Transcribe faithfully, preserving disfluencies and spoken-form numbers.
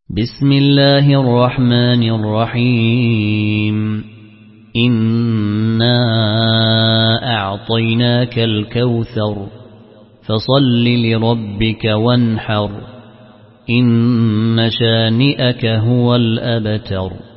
بسم الله الرحمن الرحيم إنا أعطيناك الكوثر فصل لربك وانحر إن شانئك هو الأبتر.